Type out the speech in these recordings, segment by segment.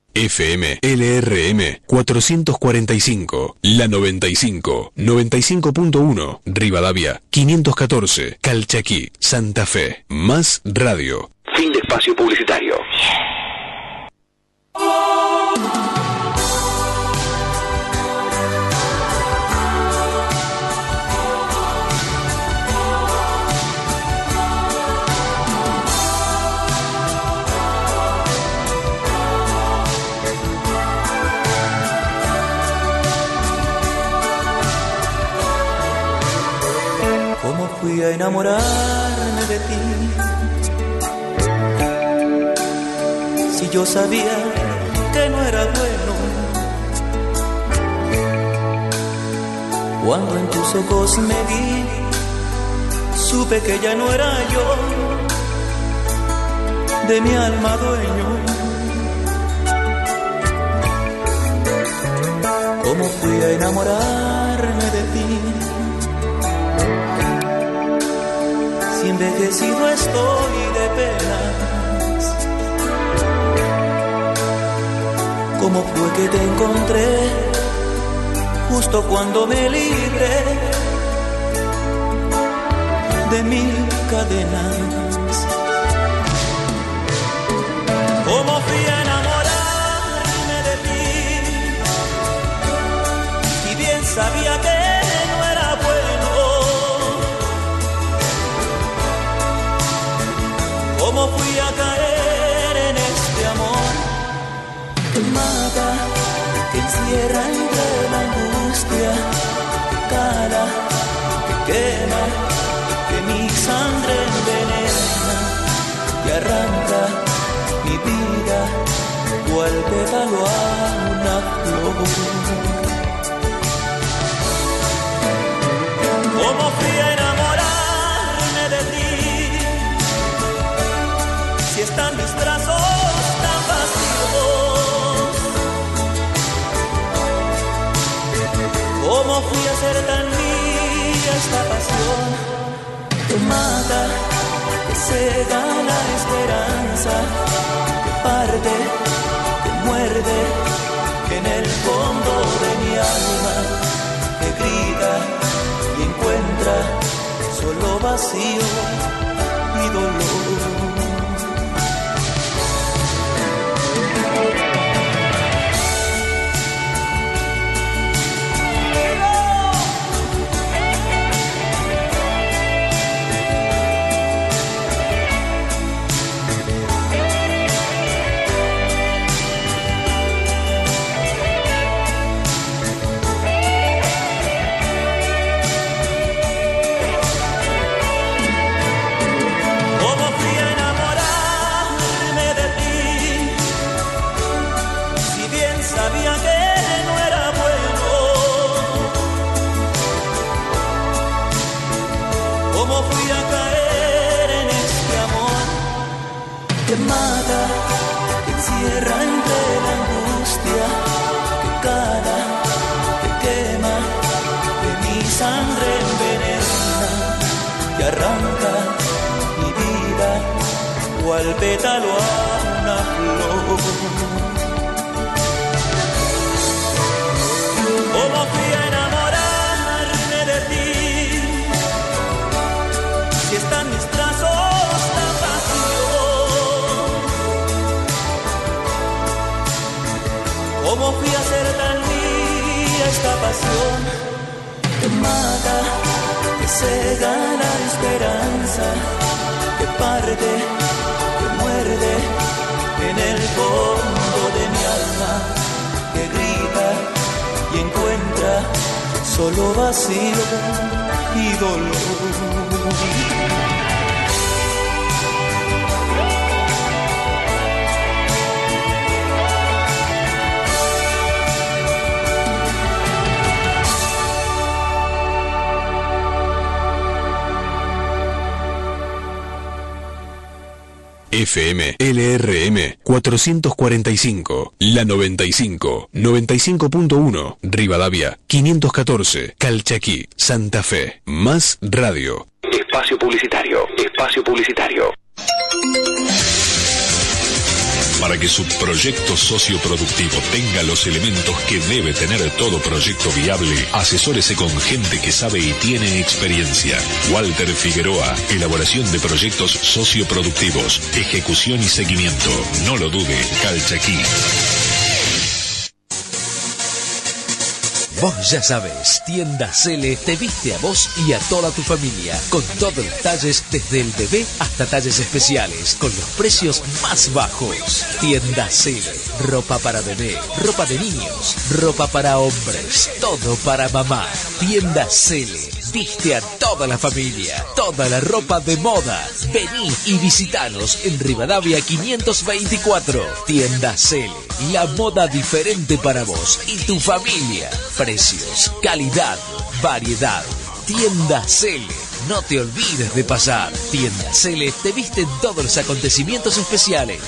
FM LRM 445, La 95, 95.1, Rivadavia 514, Calchaquí, Santa Fe. Más radio. Fin de espacio publicitario. Fui a enamorarme de ti, si yo sabía que no era bueno. Cuando en tus ojos me vi, supe que ya no era yo, de mi alma dueño. ¿Cómo fui a enamorarme de ti? Si envejecido estoy de penas, ¿cómo fue que te encontré justo cuando me libré de mil cadenas? ¿Cómo fui a enamorarme de ti? Y bien sabía que no era bueno. ¿Cómo fui a caer en este amor que mata, que encierra entre la angustia, que cala, que quema, que mi sangre envenena y arranca mi vida cual pétalo a una flor? ¿Cómo fui a enamorarme de ti? Si están mis brazos tan vacíos, ¿cómo fui a ser tan mía esta pasión que mata, que cega la esperanza, que parte, que muerde en el fondo de mi alma, que grita y encuentra solo vacío y dolor? Que mata, que encierra entre la angustia, que cala, que quema, que mi sangre envenena y arranca mi vida cual pétalo a una flor. ¿Cómo fui a enamorarme de ti? Si están mis brazos tan vacíos, ¿cómo fui a ser tan mía esta pasión que mata, que cega la esperanza, que parte, que muerde en el fondo de mi alma, que grita y encuentra solo vacío y dolor? FM LRM 445, La 95, 95.1, Rivadavia 514, Calchaquí, Santa Fe. Más radio. Espacio publicitario. Espacio publicitario. Para que su proyecto socioproductivo tenga los elementos que debe tener todo proyecto viable, asesórese con gente que sabe y tiene experiencia. Walter Figueroa, elaboración de proyectos socioproductivos, ejecución y seguimiento. No lo dude, Calchaquí. Vos ya sabés, Tienda Cele te viste a vos y a toda tu familia, con todos los talles, desde el bebé hasta talles especiales, con los precios más bajos. Tienda Cele, ropa para bebé, ropa de niños, ropa para hombres, todo para mamá. Tienda Cele, viste a toda la familia, toda la ropa de moda. Vení y visitanos en Rivadavia 524. Tienda Cele, la moda diferente para vos y tu familia. Precios, calidad, variedad. Tienda Cele, no te olvides de pasar. Tienda Cele te viste en todos los acontecimientos especiales.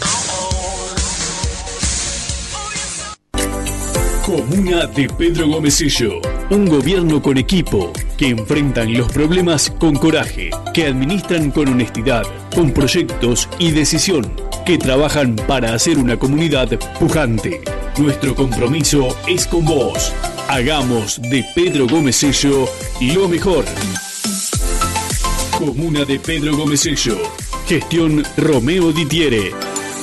Comuna de Pedro Gomesillo, un gobierno con equipo, que enfrentan los problemas con coraje, que administran con honestidad, con proyectos y decisión, que trabajan para hacer una comunidad pujante. Nuestro compromiso es con vos. Hagamos de Pedro Gomesillo lo mejor. Comuna de Pedro Gomesillo. Gestión Romeo Ditiere.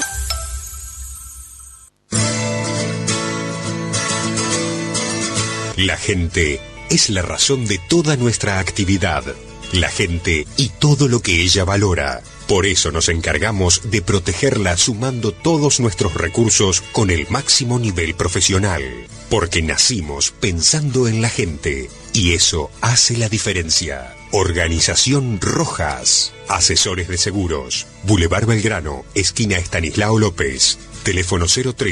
La gente es la razón de toda nuestra actividad. La gente y todo lo que ella valora. Por eso nos encargamos de protegerla sumando todos nuestros recursos con el máximo nivel profesional. Porque nacimos pensando en la gente y eso hace la diferencia. Organización Rojas. Asesores de seguros. Boulevard Belgrano, esquina Estanislao López. Teléfono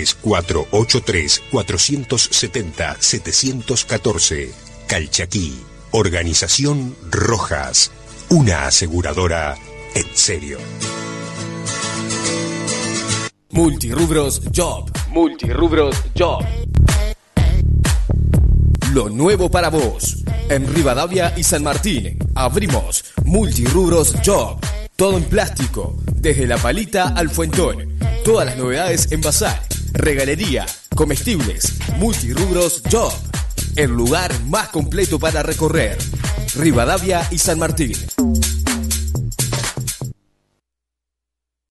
03-483-470-714. Calchaquí. Organización Rojas. Una aseguradora en serio. Multirrubros Job. Multirrubros Job. Lo nuevo para vos. En Rivadavia y San Martín abrimos Multirrubros Job. Todo en plástico, desde la palita al fuentón. Todas las novedades en bazar, regalería, comestibles. Multirrubros Job. El lugar más completo para recorrer. Rivadavia y San Martín.